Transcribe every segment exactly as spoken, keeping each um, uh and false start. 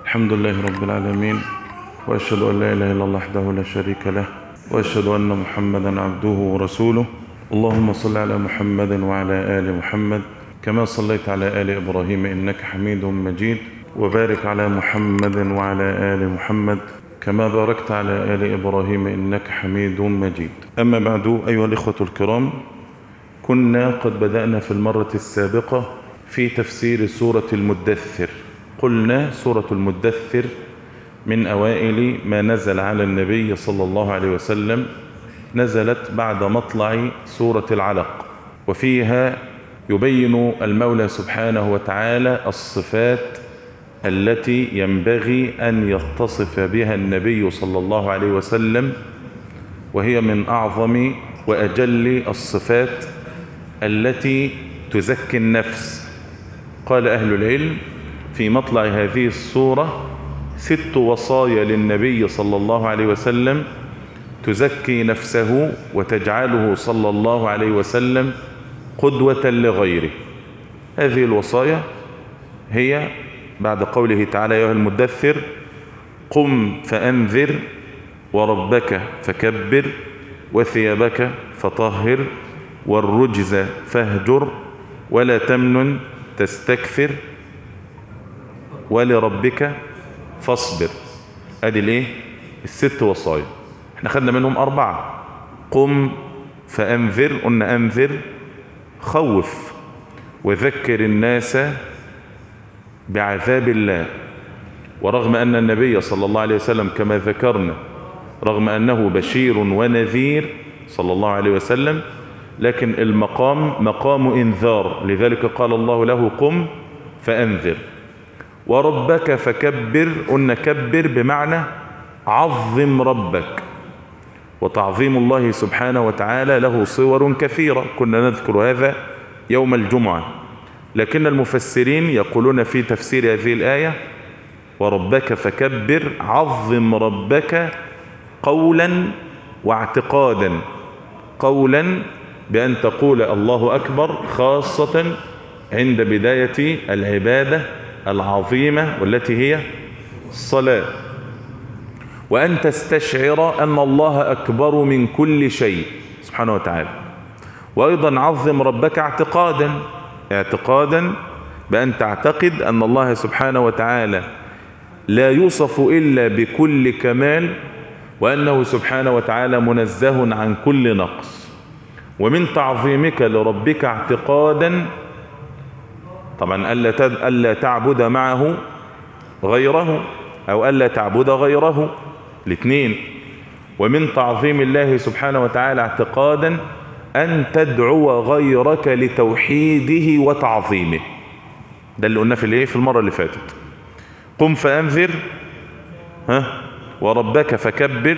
الحمد لله رب العالمين، وأشهد أن لا إله إلا الله وحده لا شريك له، وأشهد أن محمدا عبده ورسوله. اللهم صل على محمد وعلى آل محمد كما صليت على آل إبراهيم إنك حميد مجيد، وبارك على محمد وعلى آل محمد كما باركت على آل إبراهيم إنك حميد مجيد. أما بعد، أيها الإخوة الكرام، كنا قد بدأنا في المرة السابقة في تفسير سورة المدثر. قلنا سورة المدثر من أوائل ما نزل على النبي صلى الله عليه وسلم، نزلت بعد مطلع سورة العلق، وفيها يبين المولى سبحانه وتعالى الصفات التي ينبغي أن يتصف بها النبي صلى الله عليه وسلم، وهي من أعظم وأجل الصفات التي تزكي النفس. قال أهل العلم في مطلع هذه السورة ست وصايا للنبي صلى الله عليه وسلم تزكي نفسه وتجعله صلى الله عليه وسلم قدوة لغيره. هذه الوصايا هي بعد قوله تعالى: يا أيها المدثر قم فأنذر وربك فكبر وثيابك فطهر والرجز فاهجر ولا تمنن تستكثر ولربك فاصبر. ادي الايه؟ الست وصايا. احنا خدنا منهم اربعة. قم فانذر، قلنا انذر خوف وذكر الناس بعذاب الله. ورغم ان النبي صلى الله عليه وسلم كما ذكرنا رغم انه بشير ونذير صلى الله عليه وسلم، لكن المقام مقام انذار، لذلك قال الله له: قم فانذر. وربك فكبر، قلنا كبر بمعنى عظم ربك. وتعظيم الله سبحانه وتعالى له صور كثيرة، كنا نذكر هذا يوم الجمعة، لكن المفسرين يقولون في تفسير هذه الآية: وربك فكبر، عظم ربك قولا واعتقادا. قولا بأن تقول الله أكبر خاصة عند بداية العبادة العظيمة والتي هي الصلاة، وأن تستشعر أن الله أكبر من كل شيء سبحانه وتعالى. وأيضا عظم ربك اعتقادا، اعتقادا بأن تعتقد أن الله سبحانه وتعالى لا يوصف إلا بكل كمال، وأنه سبحانه وتعالى منزه عن كل نقص. ومن تعظيمك لربك اعتقادا طبعا ألا ألا تعبد معه غيره، أو ألا تعبد غيره، الاثنين. ومن تعظيم الله سبحانه وتعالى اعتقادا أن تدعو غيرك لتوحيده وتعظيمه. ده اللي قلنا في الايه في المرة اللي فاتت. قم فأنذر، ها وربك فكبر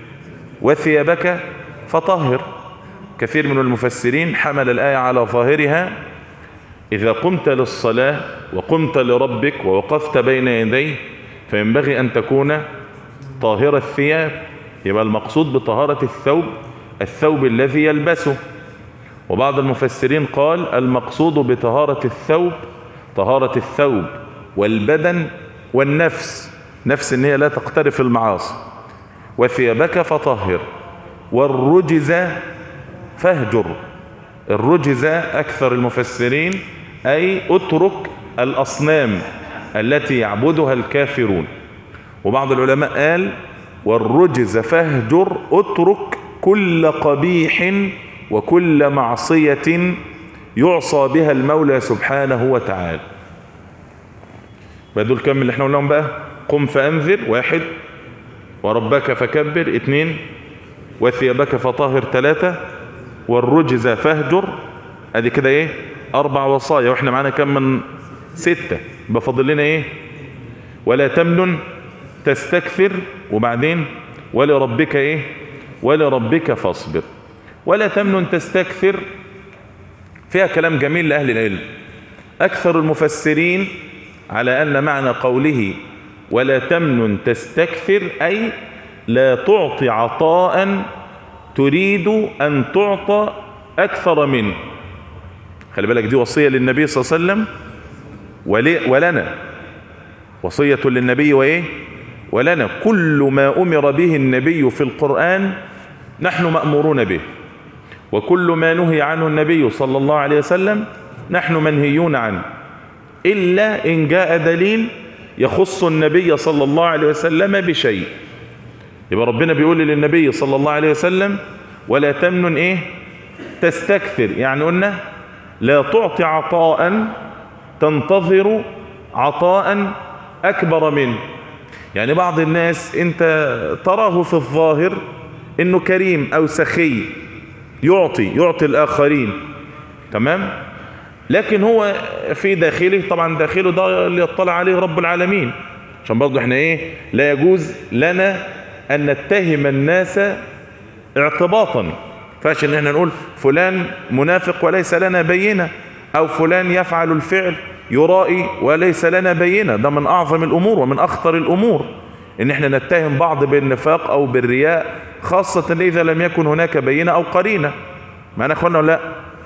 وثيابك فطهر. كثير من المفسرين حمل الآية على ظاهرها: إذا قمت للصلاة وقمت لربك ووقفت بين يديه فينبغي أن تكون طاهر الثياب. يبقى المقصود بطهارة الثوب الثوب الذي يلبسه. وبعض المفسرين قال المقصود بطهارة الثوب طهارة الثوب والبدن والنفس، نفس ان هي لا تقترف المعاصي. وثيابك فطهر والرجز فاهجر. الرجز أكثر المفسرين أي اترك الأصنام التي يعبدها الكافرون. وبعض العلماء قال والرجز فاهجر، اترك كل قبيح وكل معصية يعصى بها المولى سبحانه وتعالى. بدول كم اللي احنا قلناهم بقى؟ قم فأنذر واحد، وربك فكبر اثنين، وثيابك فطهر ثلاثة، والرجز فاهجر. ادي كده ايه؟ اربع وصايا، واحنا معانا كم من ستة. بفضل لنا ايه؟ ولا تمنن تستكثر، وبعدين ولربك ايه؟ ولربك فاصبر. ولا تمنن تستكثر فيها كلام جميل لأهل العلم. أكثر المفسرين على أن معنى قوله ولا تمنن تستكثر أي لا تعطي عطاء تريد أن تعطى أكثر منه. خلي بالك دي وصية للنبي صلى الله عليه وسلم ولنا. وصية للنبي وإيه ولنا. كل ما أمر به النبي في القرآن نحن مأمورون به، وكل ما نهي عنه النبي صلى الله عليه وسلم نحن منهيون عنه، إلا إن جاء دليل يخص النبي صلى الله عليه وسلم بشيء. يبقى ربنا بيقول للنبي صلى الله عليه وسلم ولا تمنن إيه تستكثر، يعني قلنا لا تعطي عطاء تنتظر عطاء أكبر منه. يعني بعض الناس انت تراه في الظاهر انه كريم او سخي، يعطي يعطي الاخرين، تمام، لكن هو في داخله، طبعا داخله ده اللي يطلع عليه رب العالمين، عشان برضو احنا ايه لا يجوز لنا ان نتهم الناس اعتباطا. فاش ان احنا نقول فلان منافق وليس لنا بينة، او فلان يفعل الفعل يرائي وليس لنا بينة. ده من اعظم الامور ومن اخطر الامور ان احنا نتهم بعض بالنفاق او بالرياء، خاصة اذا لم يكن هناك بينة او قرينة. معنا اخوانا ولا لا؟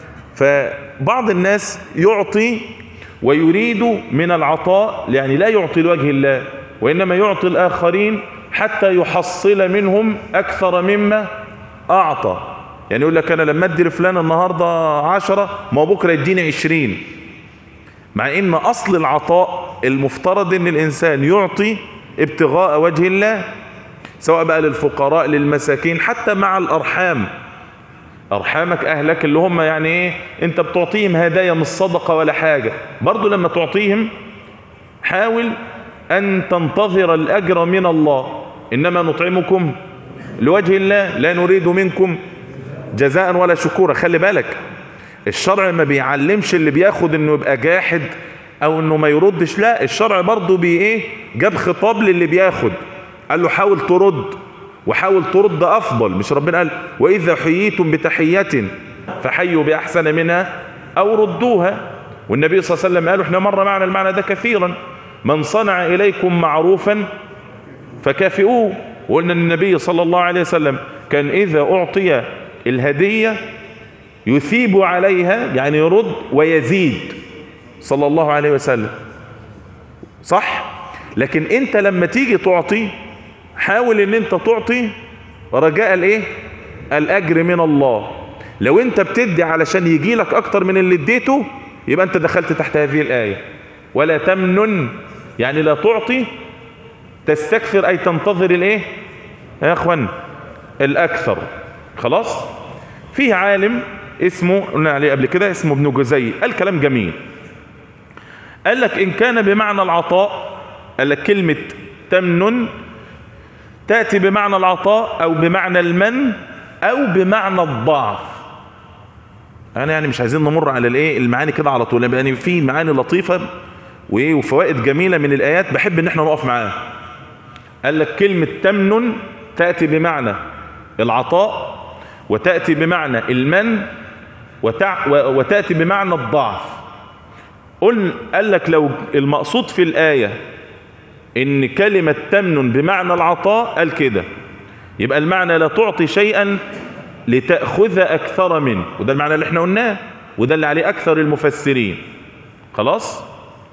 فبعض الناس يعطي ويريد من العطاء، يعني لا يعطي لوجه الله، وانما يعطي الاخرين حتى يحصل منهم اكثر مما اعطى. يعني يقول لك انا لما ادي لفلان النهاردة عشرة، ما بكرة يديني عشرين، مع ان اصل العطاء المفترض ان الانسان يعطي ابتغاء وجه الله، سواء بقى للفقراء للمساكين، حتى مع الارحام، ارحامك اهلك اللي هم يعني ايه انت بتعطيهم هدايا مش صدقة ولا حاجة، برضو لما تعطيهم حاول ان تنتظر الاجر من الله، انما نطعمكم لوجه الله لا نريد منكم جزاء ولا شكورا. خلي بالك الشرع ما بيعلمش اللي بياخد انه يبقى جاحد او انه ما يردش، لا، الشرع برضو بي ايه جاب خطاب للي بياخد، قال له حاول ترد، وحاول ترد افضل. مش ربنا قال واذا حييتم بتحية فحيوا باحسن منها او ردوها؟ والنبي صلى الله عليه وسلم قال احنا مر معنا المعنى ده كثيرا، من صنع اليكم معروفا فكافئوه. وقلنا ان النبي صلى الله عليه وسلم كان اذا اعطي الهدية يثيب عليها، يعني يرد ويزيد صلى الله عليه وسلم، صح؟ لكن انت لما تيجي تعطي حاول ان انت تعطي رجاء الايه الاجر من الله. لو انت بتدي علشان يجي لك اكتر من اللي اديته، يبقى انت دخلت تحت هذه الايه ولا تمنن، يعني لا تعطي تستكثر اي تنتظر الايه يا اخوان الاكثر. خلاص. في عالم اسمه قلنا عليه قبل كده اسمه ابن جزي، قال كلام جميل، قال لك ان كان بمعنى العطاء، قال لك كلمة تمنن تأتي بمعنى العطاء او بمعنى المن او بمعنى الضعف. انا يعني مش عايزين نمر على الايه المعاني كده على طول، يعني في معاني لطيفة وايه وفوائد جميلة من الايات بحب ان احنا نقف معاها. قال لك كلمة تمنن تأتي بمعنى العطاء، وتأتي بمعنى المن، وتع... وتأتي بمعنى الضعف. قل قال لك لو المقصود في الآية ان كلمة تمنن بمعنى العطاء، قال كده يبقى المعنى لا تعطي شيئا لتأخذ أكثر منه، وده المعنى اللي احنا قلناه، وده اللي عليه أكثر المفسرين. خلاص.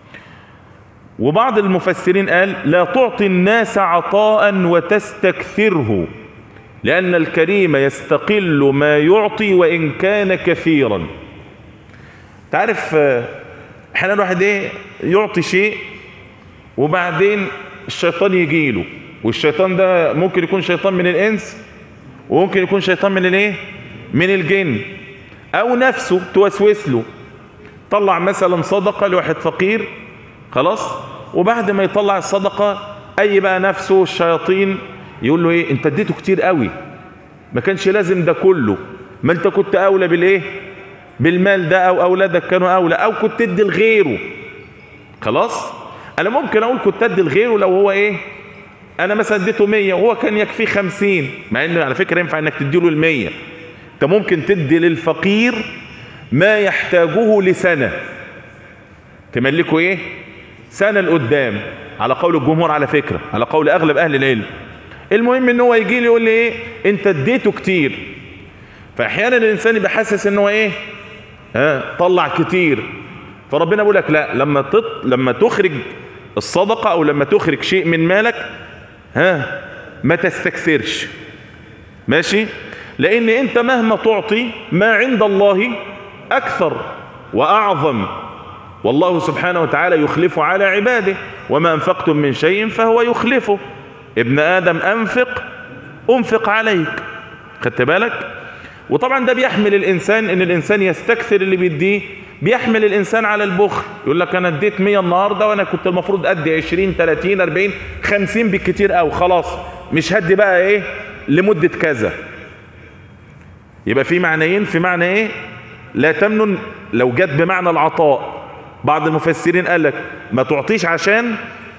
وبعض المفسرين قال لا تعطي الناس عطاء وتستكثره، لأن الكريم يستقل ما يعطي وإن كان كثيرا. تعرف احيانا الواحد ايه يعطي شيء وبعدين الشيطان يجيله، والشيطان ده ممكن يكون شيطان من الإنس وممكن يكون شيطان من الايه من الجن، او نفسه توسوس له. طلع مثلا صدقة لواحد فقير، خلاص، وبعد ما يطلع الصدقة اي بقى نفسه الشياطين يقول له ايه انت اديته كتير قوي، ما كانش لازم ده كله، ما انت كنت اولى بالايه بالمال ده، او اولادك كانوا اولى، او كنت تدي لغيره. خلاص. انا ممكن اقول كنت ادي لغيره لو هو ايه انا مثلا اديته مية وهو كان يكفيه خمسين، مع ان على فكرة ينفع انك تديله المية. انت ممكن تدي للفقير ما يحتاجه لسنة، تملكه ايه سنة لقدام، على قول الجمهور، على فكرة على قول اغلب اهل العلم. المهم ان هو يجي لي يقول لي ايه انت اديته كتير، فاحيانا الانسان يبقى حاسس ان هو ايه ها طلع كتير، فربنا بيقول لك لا، لما تط... لما تخرج الصدقة او لما تخرج شيء من مالك ها ما تستكثرش، ماشي؟ لان انت مهما تعطي ما عند الله اكثر واعظم، والله سبحانه وتعالى يخلف على عباده، وما انفقتم من شيء فهو يخلفه. ابن ادم انفق انفق عليك، خدت بالك؟ وطبعا ده بيحمل الانسان ان الانسان يستكثر اللي بيديه، بيحمل الانسان على البخل. يقول لك انا اديت مية النهارده وانا كنت المفروض ادي عشرين تلاتين اربعين خمسين بالكتير قوي، خلاص مش هدي بقى ايه لمدة كذا. يبقى في معنيين، في معنى ايه لا تمنن لو جت بمعنى العطاء، بعض المفسرين قال لك ما تعطيش عشان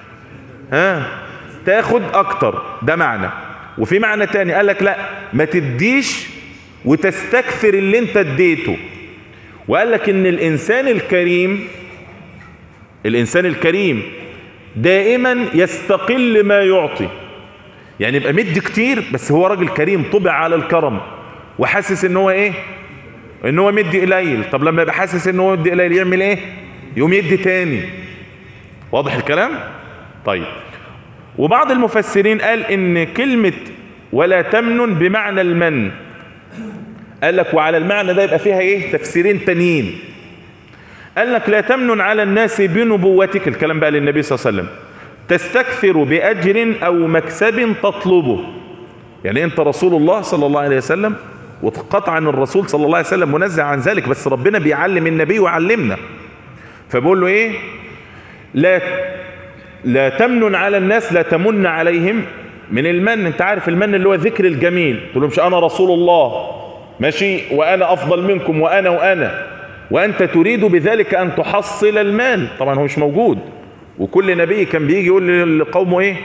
ها تاخد اكتر، ده معنى. وفي معنى تاني قال لك لا ما تديش وتستكثر اللي انت اديته. وقال لك ان الانسان الكريم الانسان الكريم دائما يستقل ما يعطي، يعني يبقى مدي كتير بس هو راجل كريم طبع على الكرم وحاسس ان هو ايه ان هو مدي قليل. طب لما يبقى حاسس ان هو مدي قليل يعمل ايه؟ يقوم يدي تاني. واضح الكلام؟ طيب، وبعض المفسرين قال ان كلمة ولا تمنن بمعنى المن، قال لك وعلى المعنى ده يبقى فيها ايه تفسيرين تانيين. قال لك لا تمنن على الناس بنبوتك، الكلام بقى للنبي صلى الله عليه وسلم، تستكثر بأجر أو مكسب تطلبه. يعني أنت رسول الله صلى الله عليه وسلم، وقطعا الرسول صلى الله عليه وسلم منزه عن ذلك، بس ربنا بيعلم النبي وعلمنا، فبقول له إيه؟ لا لا تمنن على الناس، لا تمن عليهم من المن. أنت عارف المن اللي هو ذكر الجميل، تقول لهمش أنا رسول الله ماشي وأنا أفضل منكم وأنا وأنا وأنت تريد بذلك أن تحصل المال. طبعا هو مش موجود، وكل نبي كان بيجي يقول لقومه ايه؟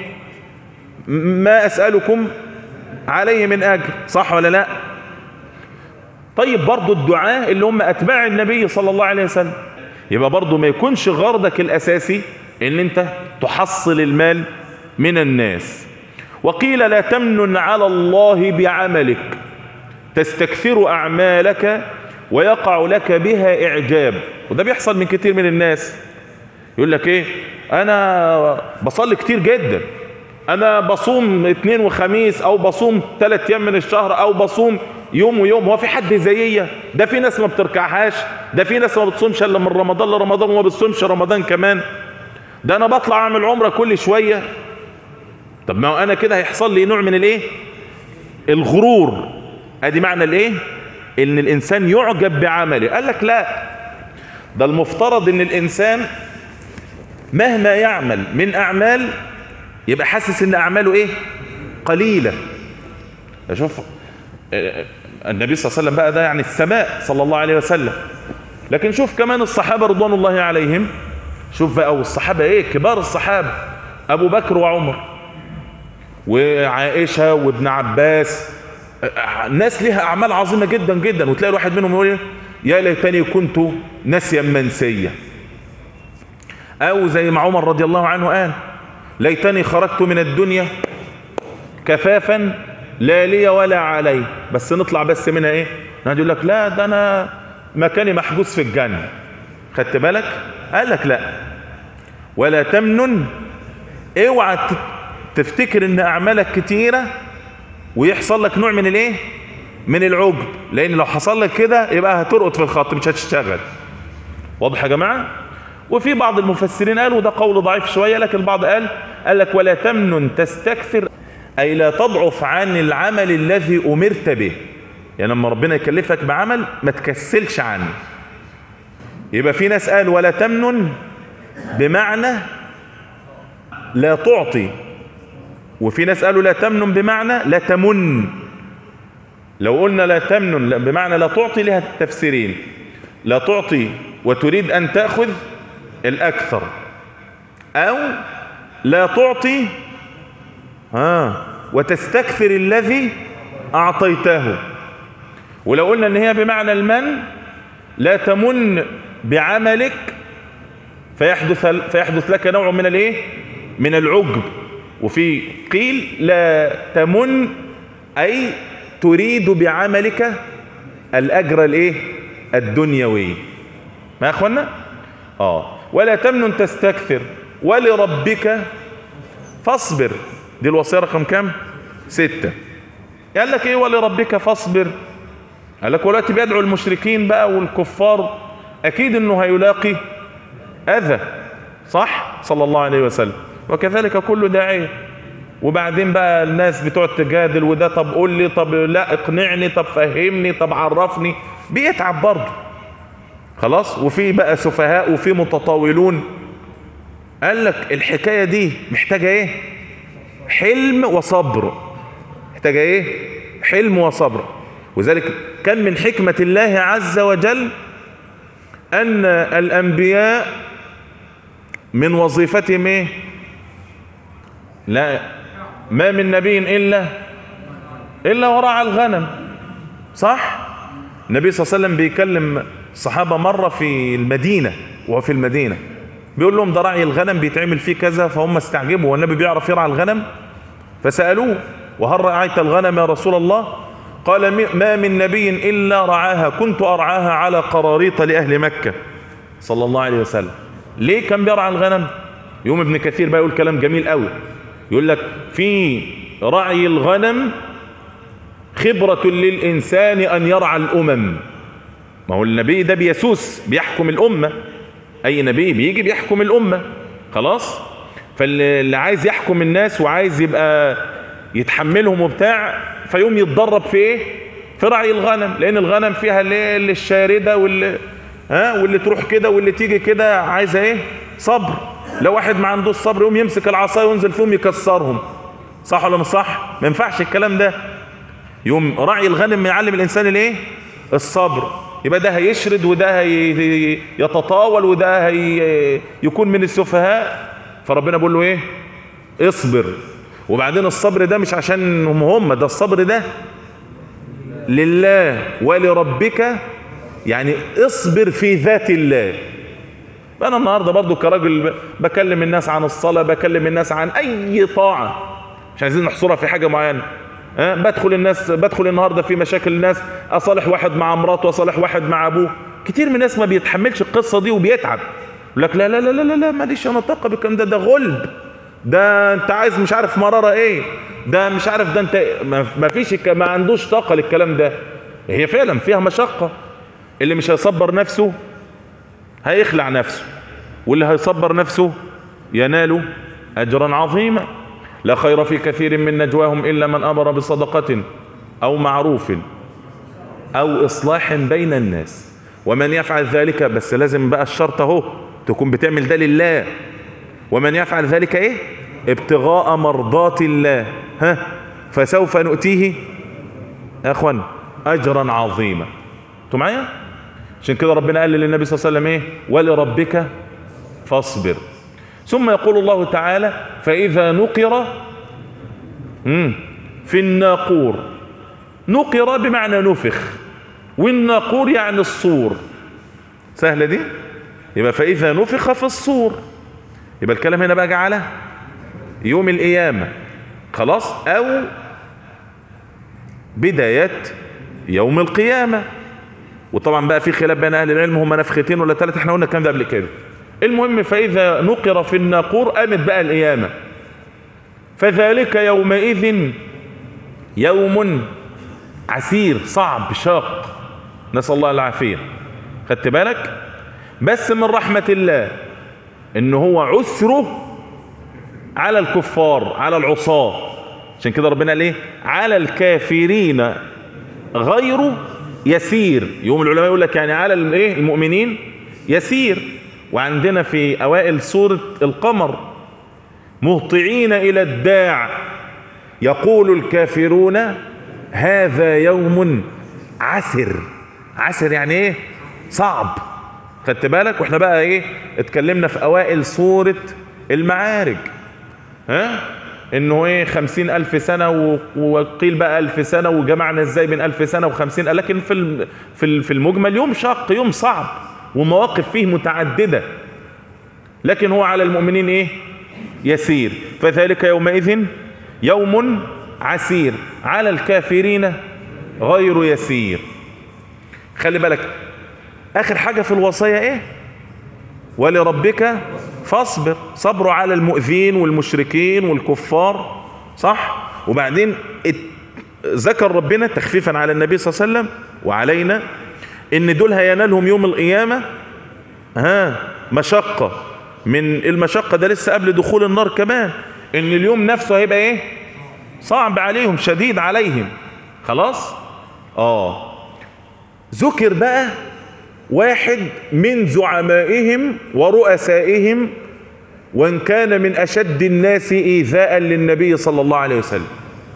ما اسألكم عليه من اجر، صح ولا لا؟ طيب برضو الدعاء اللي هم اتباع النبي صلى الله عليه وسلم، يبقى برضو ما يكونش غرضك الاساسي ان انت تحصل المال من الناس. وقيل لا تمنن على الله بعملك، تستكثر اعمالك ويقع لك بها اعجاب. وده بيحصل من كتير من الناس، يقول لك ايه؟ انا بصلي كتير جدا، انا بصوم اثنين وخميس، او بصوم ثلاث ايام من الشهر، او بصوم يوم ويوم. هو في حد زيي؟ ده في ناس ما بتركعهاش، ده في ناس ما بتصومش الا من رمضان لرمضان وما بتصومش رمضان كمان، ده انا بطلع اعمل عمره كل شويه. طب ما هو انا كده هيحصل لي نوع من الايه؟ الغرور. ادي معنى الايه؟ ان الانسان يعجب بعمله. قال لك لا، ده المفترض ان الانسان مهما يعمل من اعمال يبقى حاسس ان اعماله ايه؟ قليلة. شوف النبي صلى الله عليه وسلم بقى، ده يعني السماء صلى الله عليه وسلم، لكن شوف كمان الصحابة رضوان الله عليهم، شوف بقى والصحابة ايه؟ كبار الصحابة، ابو بكر وعمر وعائشة وابن عباس، ناس ليها اعمال عظيمة جدا جدا، وتلاقي الواحد منهم يقول ايه؟ يا ليتني كنت نسيا منسيا. او زي ما عمر رضي الله عنه قال ليتني خرجت من الدنيا كفافا لا لي ولا علي، بس نطلع بس منها ايه؟ يقول لك لا ده انا مكاني محجوز في الجنة. خدت بالك؟ قال لك لا، ولا تمنن، اوعى تفتكر ان اعمالك كتيرة ويحصل لك نوع من الايه؟ من العجب، لان لو حصل لك كده يبقى هترقط في الخط، مش هتشتغل. واضح يا جماعة؟ وفي بعض المفسرين قالوا ده قول ضعيف شوية، لكن البعض قال قال لك ولا تمنن تستكثر، أي لا تضعف عن العمل الذي أمرت به. يعني لما ربنا يكلفك بعمل ما تكسلش عنه. يبقى في ناس قال ولا تمنن بمعنى لا تعطي، وفي ناس قالوا لا تمنن بمعنى لا تمن. لو قلنا لا تمنن بمعنى لا تعطي لها تفسيرين: لا تعطي وتريد أن تأخذ الأكثر، أو لا تعطي ها وتستكثر الذي أعطيته. ولو قلنا أن هي بمعنى المن، لا تمن بعملك فيحدث, فيحدث لك نوع من الايه؟ من العجب. وفي قيل لا تمن أي تريد بعملك الأجر الايه؟ الدنيوي. ما يا أخوانا؟ آه ولا تمنن تستكثر، ولربك فاصبر. دي الوصية رقم كام؟ ستة. قال لك ايه ولربك فاصبر؟ قال لك ولاتي بيدعو المشركين بقى والكفار، اكيد انه هيلاقي اذى، صح؟ صلى الله عليه وسلم. وكذلك كل داعية. وبعدين بقى الناس بتوع تجادل، وده طب قول لي، طب لا اقنعني، طب فهمني، طب عرفني، بيتعب برضه. خلاص. وفي بقى سفهاء وفي متطاولون. قال لك الحكاية دي محتاجة ايه؟ حلم وصبر. محتاجة ايه؟ حلم وصبر. وذلك كان من حكمة الله عز وجل ان الانبياء من وظيفتهم ايه؟ لا، ما من نبي الا الا ورعى الغنم، صح؟ النبي صلى الله عليه وسلم بيكلم الصحابة مرة في المدينة، وهو في المدينة بيقول لهم ده رعي الغنم بيتعمل فيه كذا، فهم استعجبوا، والنبي بيعرف يرعى الغنم؟ فسألوه وهل رعيت الغنم يا رسول الله؟ قال ما من نبي إلا رعاها، كنت أرعاها على قراريط لأهل مكة، صلى الله عليه وسلم. ليه كان بيرعى الغنم؟ يوم ابن كثير بقى يقول كلام جميل قوي، يقول لك في رعي الغنم خبرة للإنسان أن يرعى الأمم. ما هو النبي ده بيسوس بيحكم الأمة، أي نبي بيجي بيحكم الأمة، خلاص؟ فاللي عايز يحكم الناس وعايز يبقى يتحملهم وبتاع، فيوم يتدرب في ايه؟ في رعي الغنم، لأن الغنم فيها اللي الشاردة واللي ها واللي تروح كده واللي تيجي كده، عايزة ايه؟ صبر. لو واحد ما عنده الصبر يوم يمسك العصاية وينزل فيهم يكسرهم، صح ولا مش صح؟ ما ينفعش الكلام ده. يوم رعي الغنم يعلم الإنسان الايه؟ الصبر. يبقى ده هيشرد وده هيتطاول وده هيكون من السفهاء، فربنا بيقول له ايه؟ اصبر. وبعدين الصبر ده مش عشان هم هم ده، الصبر ده لله ولربك، يعني اصبر في ذات الله. انا النهارده برضو كراجل بكلم الناس عن الصلاة، بكلم الناس عن اي طاعة، مش عايزين نحصرها في حاجة معينة. أه؟ بدخل الناس بدخل النهارده في مشاكل الناس، اصالح واحد مع مراته واصالح واحد مع ابوه. كتير من الناس ما بيتحملش القصة دي وبيتعب، يقول لك لا لا لا لا لا ماليش انا طاقة بالكلام ده، ده غلب، ده انت عايز مش عارف مرارة ايه، ده مش عارف، ده انت ما فيش، ما عندوش طاقة للكلام ده. هي فعلا فيها مشقة. اللي مش هيصبر نفسه هيخلع نفسه، واللي هيصبر نفسه ينال اجرا عظيما. لا خير في كثير من نجواهم الا من امر بصدقة او معروف او اصلاح بين الناس، ومن يفعل ذلك، بس لازم بقى الشرط اهو تكون بتعمل ده لله، ومن يفعل ذلك ايه؟ ابتغاء مرضات الله، ها فسوف نؤتيه يا اخوان اجرا عظيما. انتوا معايا؟ عشان كده ربنا قال للنبي صلى الله عليه وسلم ايه؟ ولربك فاصبر. ثم يقول الله تعالى فاذا نقر في الناقور. نقر بمعنى نفخ، والناقور يعني الصور. سهلة دي؟ يبقى فاذا نفخ في الصور، يبقى الكلام هنا بقى على يوم القيامة، خلاص، او بداية يوم القيامة. وطبعا بقى في خلاف بين اهل العلم هم نفختين ولا ثلاثة، احنا قلنا الكلام ده قبل كده. المهم فاذا نقر في الناقور قامت بقى القيامة، فذلك يومئذ يوم عسير، صعب شاق، نسأل الله العافية. خدت بالك؟ بس من رحمة الله ان هو عسره على الكفار، على العصاة. عشان كده ربنا قال ايه؟ على الكافرين غير يسير. يوم العلماء يقول لك يعني على الايه؟ المؤمنين يسير. وعندنا في اوائل سورة القمر مهطعين الى الداع يقول الكافرون هذا يوم عسر. عسر يعني ايه؟ صعب. خدت بالك؟ واحنا بقى ايه؟ اتكلمنا في اوائل سورة المعارج، ها انه ايه؟ خمسين الف سنة، وقيل بقى الف سنة، وجمعنا ازاي بين الف سنة وخمسين. لكن في في المجمل يوم شاق، يوم صعب، ومواقف فيه متعددة، لكن هو على المؤمنين ايه؟ يسير. فذلك يومئذ يوم عسير على الكافرين غير يسير. خلي بالك اخر حاجة في الوصية ايه؟ ولربك فاصبر، صبروا على المؤذين والمشركين والكفار، صح؟ وبعدين ذكر ربنا تخفيفا على النبي صلى الله عليه وسلم وعلينا ان دول هينالهم يوم القيامة ها مشقة، من المشقة ده لسه قبل دخول النار كمان، ان اليوم نفسه هيبقى ايه؟ صعب عليهم، شديد عليهم. خلاص؟ اه ذكر بقى واحد من زعمائهم ورؤسائهم، وان كان من اشد الناس ايذاء للنبي صلى الله عليه وسلم.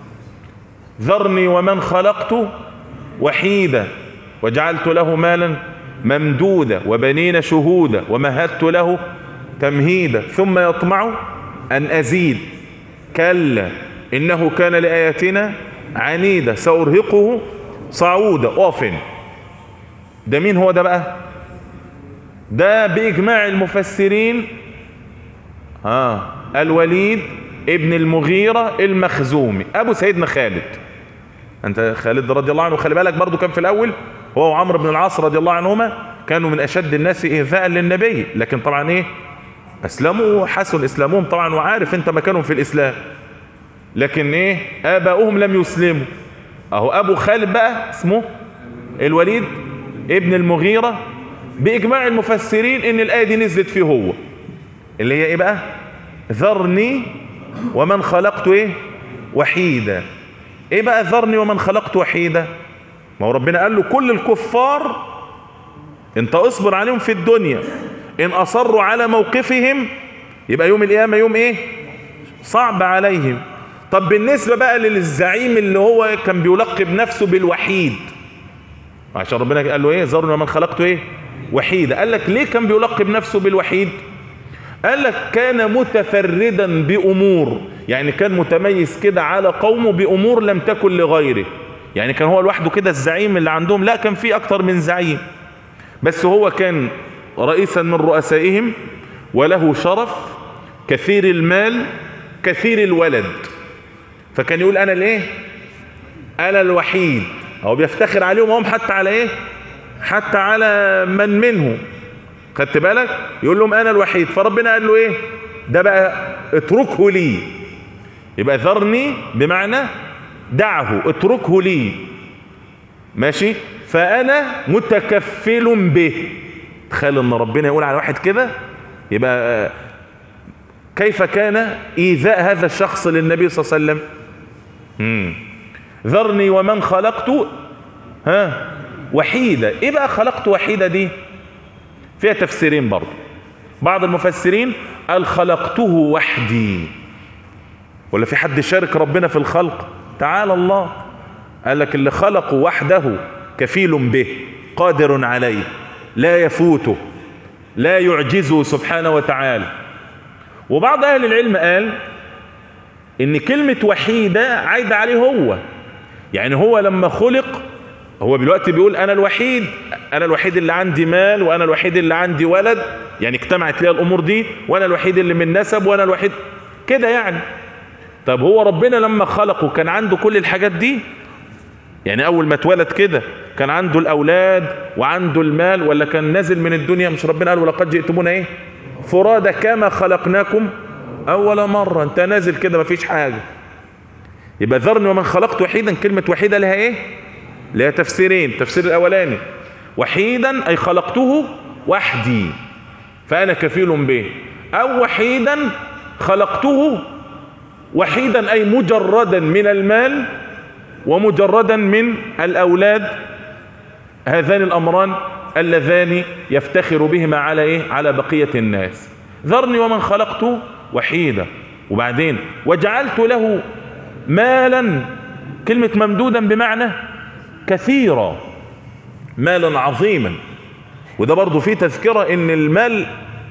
ذرني ومن خلقت وحيدا وجعلت له مالا ممدودا وبنين شهودا ومهدت له تمهيدا ثم يطمع ان ازيد كلا انه كان لاياتنا عنيدا سأرهقه صعودا. اوفن ده مين هو ده بقى؟ ده باجماع المفسرين اه الوليد ابن المغيرة المخزومي ابو سيدنا خالد. انت خالد رضي الله عنه خلي بالك برضو كان في الاول هو وعمرو بن العاص رضي الله عنهما كانوا من اشد الناس ايذاء للنبي، لكن طبعا ايه اسلموا وحسن اسلامهم طبعا، وعارف انت مكانهم في الاسلام، لكن ايه اباؤهم لم يسلموا. اهو ابو خالد بقى اسمه الوليد ابن المغيرة، باجماع المفسرين ان الايه دي نزلت فيه هو، اللي هي ايه بقى؟ ذرني ومن خلقت ايه وحيدا. ايه بقى ذرني ومن خلقت وحيدا؟ ما هو ربنا قال له كل الكفار انت اصبر عليهم في الدنيا، ان اصروا على موقفهم يبقى يوم القيامة يوم ايه؟ صعب عليهم. طب بالنسبة بقى للزعيم اللي هو كان بيلقب نفسه بالوحيد، عشان ربنا قال له ايه؟ ذرني ومن خلقت ايه وحيدا. قال لك ليه كان بيلقب نفسه بالوحيد؟ قال لك كان متفردا بأمور، يعني كان متميز كده على قومه بأمور لم تكن لغيره، يعني كان هو لوحده كده الزعيم اللي عندهم، لا كان في أكتر من زعيم، بس هو كان رئيسا من رؤسائهم وله شرف كثير المال كثير الولد، فكان يقول أنا الايه؟ أنا الوحيد. هو بيفتخر عليهم هم حتى على ايه؟ حتى على من منه، خدت بالك؟ يقول لهم انا الوحيد، فربنا قال له ايه؟ ده بقى اتركه لي. يبقى ذرني بمعنى دعه، اتركه لي، ماشي؟ فانا متكفل به. تخيل ان ربنا يقول على واحد كده، يبقى كيف كان ايذاء هذا الشخص للنبي صلى الله عليه وسلم؟ مم. ذرني ومن خلقت ها وحيدا. ايه بقى خلقت وحيدا دي؟ فيها تفسيرين برضو. بعض المفسرين قال خلقته وحدي، ولا في حد شارك ربنا في الخلق؟ تعالى الله قال لك اللي خلقه وحده كفيل به قادر عليه لا يفوته لا يعجزه سبحانه وتعالى. وبعض اهل العلم قال ان كلمة وحيدة عايدة عليه هو، يعني هو لما خلق هو دلوقتي بيقول انا الوحيد، انا الوحيد اللي عندي مال، وانا الوحيد اللي عندي ولد، يعني اجتمعت لي الامور دي، وانا الوحيد اللي من نسب، وانا الوحيد كده يعني. طب هو ربنا لما خلقه كان عنده كل الحاجات دي؟ يعني اول ما اتولد كده كان عنده الاولاد وعنده المال، ولا كان نازل من الدنيا؟ مش ربنا قال ولقد جئتمونا ايه فرادى كما خلقناكم اول مرة؟ انت نازل كده مفيش حاجة. يبقى ذرني ومن خلقت وحيدا، كلمة وحيدة لها ايه؟ لها تفسيرين. التفسير الاولاني وحيدا اي خلقته وحدي فانا كفيل به، او وحيدا خلقته وحيدا اي مجردا من المال ومجردا من الاولاد، هذان الامران اللذان يفتخر بهما على ايه؟ على بقية الناس. ذرني ومن خلقت وحيدا. وبعدين وجعلت له مالا، كلمة ممدودا بمعنى كثيرا، مالا عظيما. وده برضو فيه تذكرة ان المال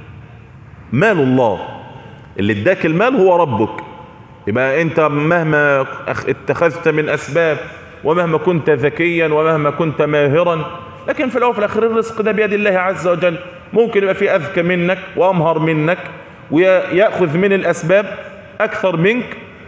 مال الله، اللي اداك المال هو ربك. يبقى انت مهما اتخذت من اسباب، ومهما كنت ذكيا، ومهما كنت ماهرا، لكن في الاول وفي الاخر الرزق ده بيد الله عز وجل. ممكن يبقى فيه اذكى منك وامهر منك ويأخذ من الاسباب اكثر منك،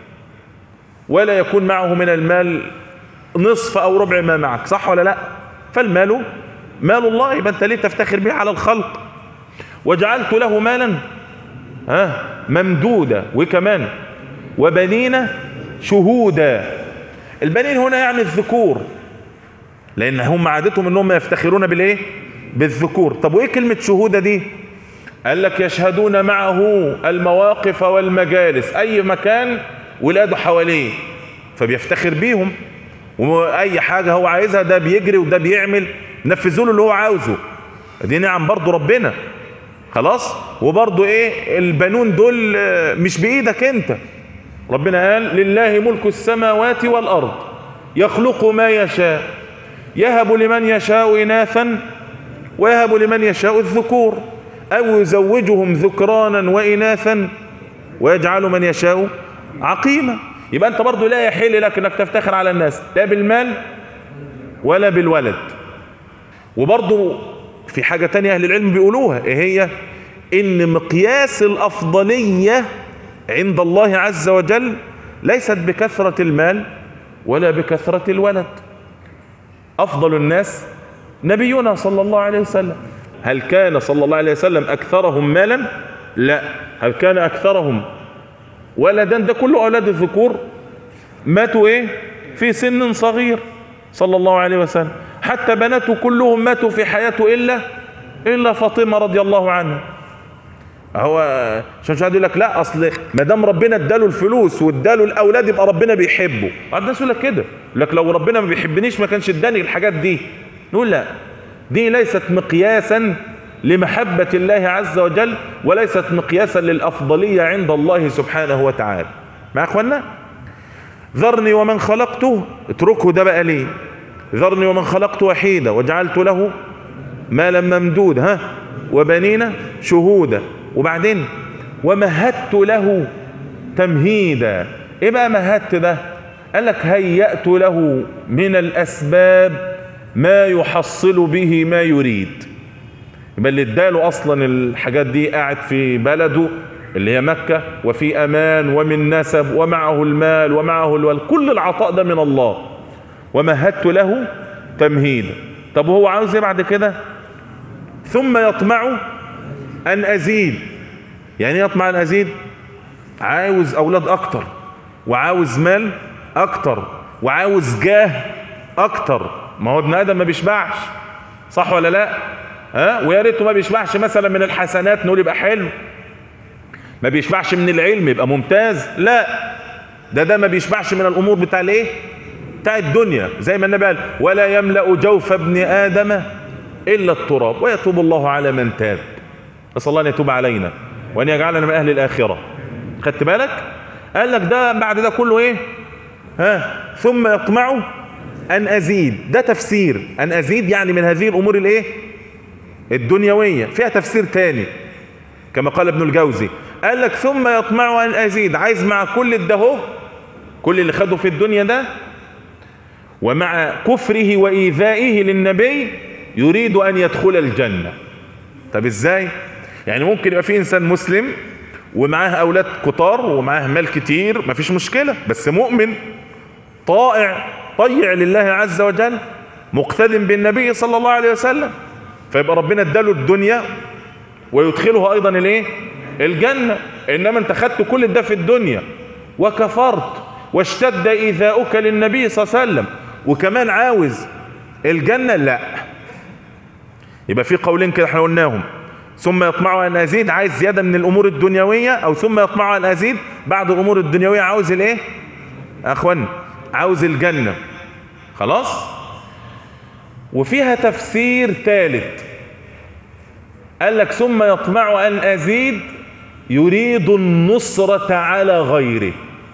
ولا يكون معه من المال نصف او ربع ما معك، صح ولا لا؟ فالمال مال الله، يبقى انت ليه تفتخر به على الخلق؟ وجعلت له مالا ها ممدودة، وكمان وبنين شهودا. البنين هنا يعني الذكور، لان هم عادتهم انهم يفتخرون بالايه؟ بالذكور. طب وايه كلمة شهودة دي؟ قال لك يشهدون معه المواقف والمجالس، اي مكان ولاده حواليه فبيفتخر بيهم، واي حاجة هو عايزها ده بيجري وده بيعمل، نفذوا له اللي هو عاوزه. دي نعم برضو ربنا، خلاص. وبرضو ايه البنون دول مش بايدك انت، ربنا قال لله ملك السماوات والارض يخلق ما يشاء يهب لمن يشاء اناثا ويهب لمن يشاء الذكور او يزوجهم ذكرانا واناثا ويجعل من يشاء عقيما. يبقى انت برضو لا يحل لك انك تفتخر على الناس لا بالمال ولا بالولد. وبرضو في حاجة تانية اهل العلم بيقولوها، ايه هي؟ ان مقياس الافضلية عند الله عز وجل ليست بكثرة المال ولا بكثرة الولد. افضل الناس نبينا صلى الله عليه وسلم. هل كان صلى الله عليه وسلم اكثرهم مالا؟ لا. هل كان اكثرهم ولدا؟ ده كله اولاد الذكور ماتوا ايه في سن صغير صلى الله عليه وسلم. حتى بناته كلهم ماتوا في حياته الا الا فاطمه رضي الله عنها. هو عشان مش يقول لك لا اصل ما دام ربنا اداله الفلوس واداله الاولاد يبقى ربنا بيحبه. بعض الناس يقول لك كده، يقول لك لو ربنا ما بيحبنيش ما كانش اداني الحاجات دي. نقول لا، دي ليست مقياسا لمحبة الله عز وجل، وليست مقياسا للأفضلية عند الله سبحانه وتعالى. مع اخوانا؟ ذرني ومن خلقته، اتركه ده بقى ليه؟ ذرني ومن خلقت وحيدا وجعلت له مالا ممدودا ها وبنين شهودا، وبعدين ومهدت له تمهيدا. ايه بقى مهدت ده؟ قال لك هيأت له من الأسباب ما يحصل به ما يريد. يبقى اللي اداله اصلا الحاجات دي قاعد في بلده اللي هي مكة وفي امان ومن نسب ومعه المال ومعه الولد، كل العطاء ده من الله. ومهدت له تمهيدا. طب وهو عاوز ايه بعد كده؟ ثم يطمع ان ازيد. يعني يطمع ان ازيد؟ عاوز اولاد اكتر، وعاوز مال اكتر، وعاوز جاه اكتر. ما هو ابن ادم ما بيشبعش، صح ولا لا؟ ها؟ ويا ريته ما بيشبعش مثلا من الحسنات نقول يبقى حلو، ما بيشبعش من العلم يبقى ممتاز، لا ده ده ما بيشبعش من الامور بتاع الايه؟ بتاع الدنيا. زي ما النبي قال ولا يملأ جوف ابن ادم الا التراب ويتوب الله على من تاب. نسأل الله ان يتوب علينا وان يجعلنا من اهل الاخره. خدت بالك؟ قال لك ده بعد ده كله ايه؟ ها ثم يطمع ان ازيد. ده تفسير ان ازيد يعني من هذه الامور الايه؟ الدنيويه. فيها تفسير تاني كما قال ابن الجوزي، قال لك ثم يطمع ان ازيد، عايز مع كل الدهو كل اللي خده في الدنيا ده ومع كفره وايذائه للنبي يريد ان يدخل الجنه. طب ازاي؟ يعني ممكن يبقى في انسان مسلم ومعاه اولاد كتار ومعاه مال كتير، مفيش مشكله، بس مؤمن طائع طيع لله عز وجل مقتدم بالنبي صلى الله عليه وسلم، فيبقى ربنا اداله الدنيا ويدخله ايضا الايه؟ الجنه. انما انت خدت كل ده في الدنيا وكفرت واشتد ايذاؤك للنبي صلى الله عليه وسلم وكمان عاوز الجنه، لا. يبقى في قولين كده احنا قلناهم، ثم يطمع ان ازيد عايز زياده من الامور الدنيويه، او ثم يطمع ان ازيد بعد الامور الدنيويه عاوز الايه يا اخوان؟ عاوز الجنه. خلاص. وفيها تفسير ثالث قال لك ثم يطمع ان ازيد يريد النصرة على غيره.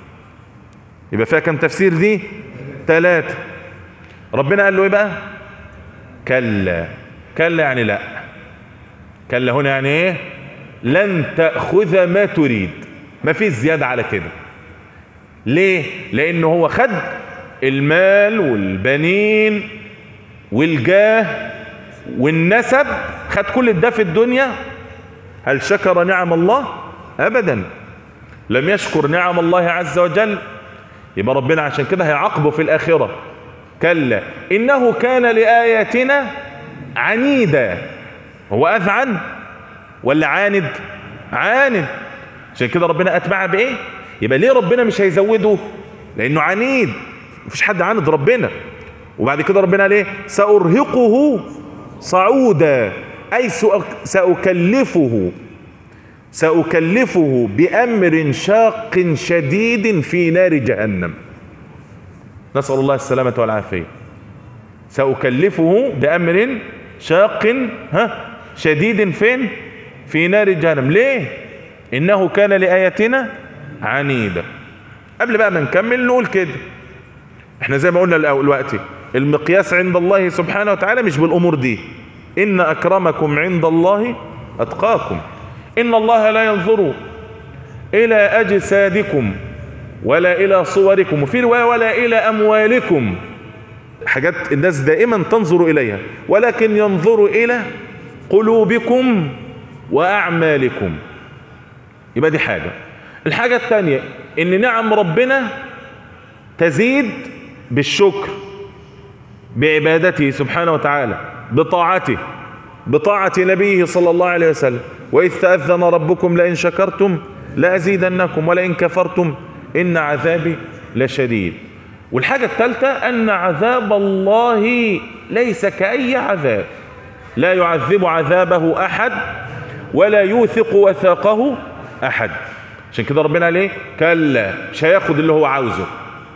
يبقى فيها كم تفسير دي؟ ثلاثة. ربنا قال له ايه بقى؟ كلا. كلا يعني لا. كلا هنا يعني ايه؟ لن تأخذ ما تريد، ما فيش زيادة على كده. ليه؟ لانه هو خد المال والبنين والجاه والنسب، خد كل ده في الدنيا. هل شكر نعم الله؟ ابدا. لم يشكر نعم الله عز وجل. يبقى ربنا عشان كده هيعاقبه في الاخره. كلا انه كان لاياتنا عنيدا. هو اذعن ولا عاند؟ عاند. عشان كده ربنا أتبعها بإيه؟ يبقى ليه ربنا مش هيزوده؟ لأنه عنيد، مفيش حد عاند ربنا. وبعد كده ربنا قال ايه؟ سأرهقه صعودا، أي سأكلفه سأكلفه بأمر شاق شديد في نار جهنم. نسأل الله السلامة والعافية. سأكلفه بأمر شاق ها شديد فين؟ في نار جهنم. ليه؟ إنه كان لآياتنا عنيدا. قبل بقى ما نكمل نقول كده، احنا زي ما قلنا دلوقتي المقياس عند الله سبحانه وتعالى مش بالأمور دي. إن أكرمكم عند الله أتقاكم. إن الله لا ينظر إلى أجسادكم ولا إلى صوركم، وفي رواية ولا إلى أموالكم، حاجات الناس دائما تنظر إليها، ولكن ينظر إلى قلوبكم وأعمالكم. يبقى دي حاجة. الحاجة الثانية إن نعم ربنا تزيد بالشكر، بعبادته سبحانه وتعالى، بطاعته، بطاعة نبيه صلى الله عليه وسلم. وإذ تأذن ربكم لئن شكرتم لأزيدنكم ولئن كفرتم إن عذابي لشديد. والحاجة الثالثة أن عذاب الله ليس كأي عذاب، لا يعذب عذابه أحد ولا يوثق وثاقه أحد. عشان كده ربنا عليه كلا، مش هياخد اللي هو عاوزه.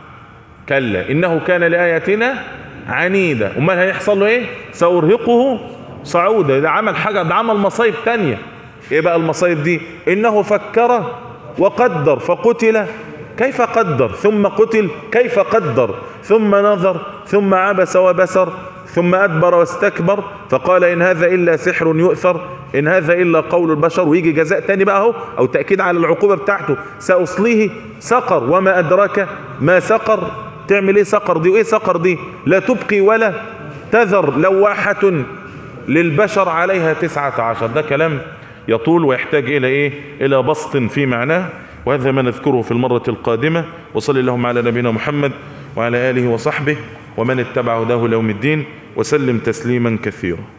كلا إنه كان لآياتنا عنيدا. امال هيحصل له ايه؟ سأرهقه صعودا. ده عمل حاجة، ده عمل مصايب تانية. ايه بقى المصايب دي؟ انه فكر وقدر فقتل كيف قدر، ثم قتل كيف قدر، ثم نظر، ثم عبس وبسر، ثم أدبر واستكبر فقال إن هذا إلا سحر يؤثر، إن هذا إلا قول البشر. ويجي جزاء تاني بقى اهو، أو تأكيد على العقوبة بتاعته، سأصليه سقر وما أدراك ما سقر. تعمل ايه سقر دي؟ وايه سقر دي؟ لا تبقي ولا تذر، لواحة للبشر عليها تسعة عشر. ده كلام يطول ويحتاج الى ايه؟ الى بسط في معناه، وهذا ما نذكره في المرة القادمة. وصلى اللهم على نبينا محمد وعلى آله وصحبه ومن اتبع هداه ليوم الدين، وسلم تسليما كثيرا.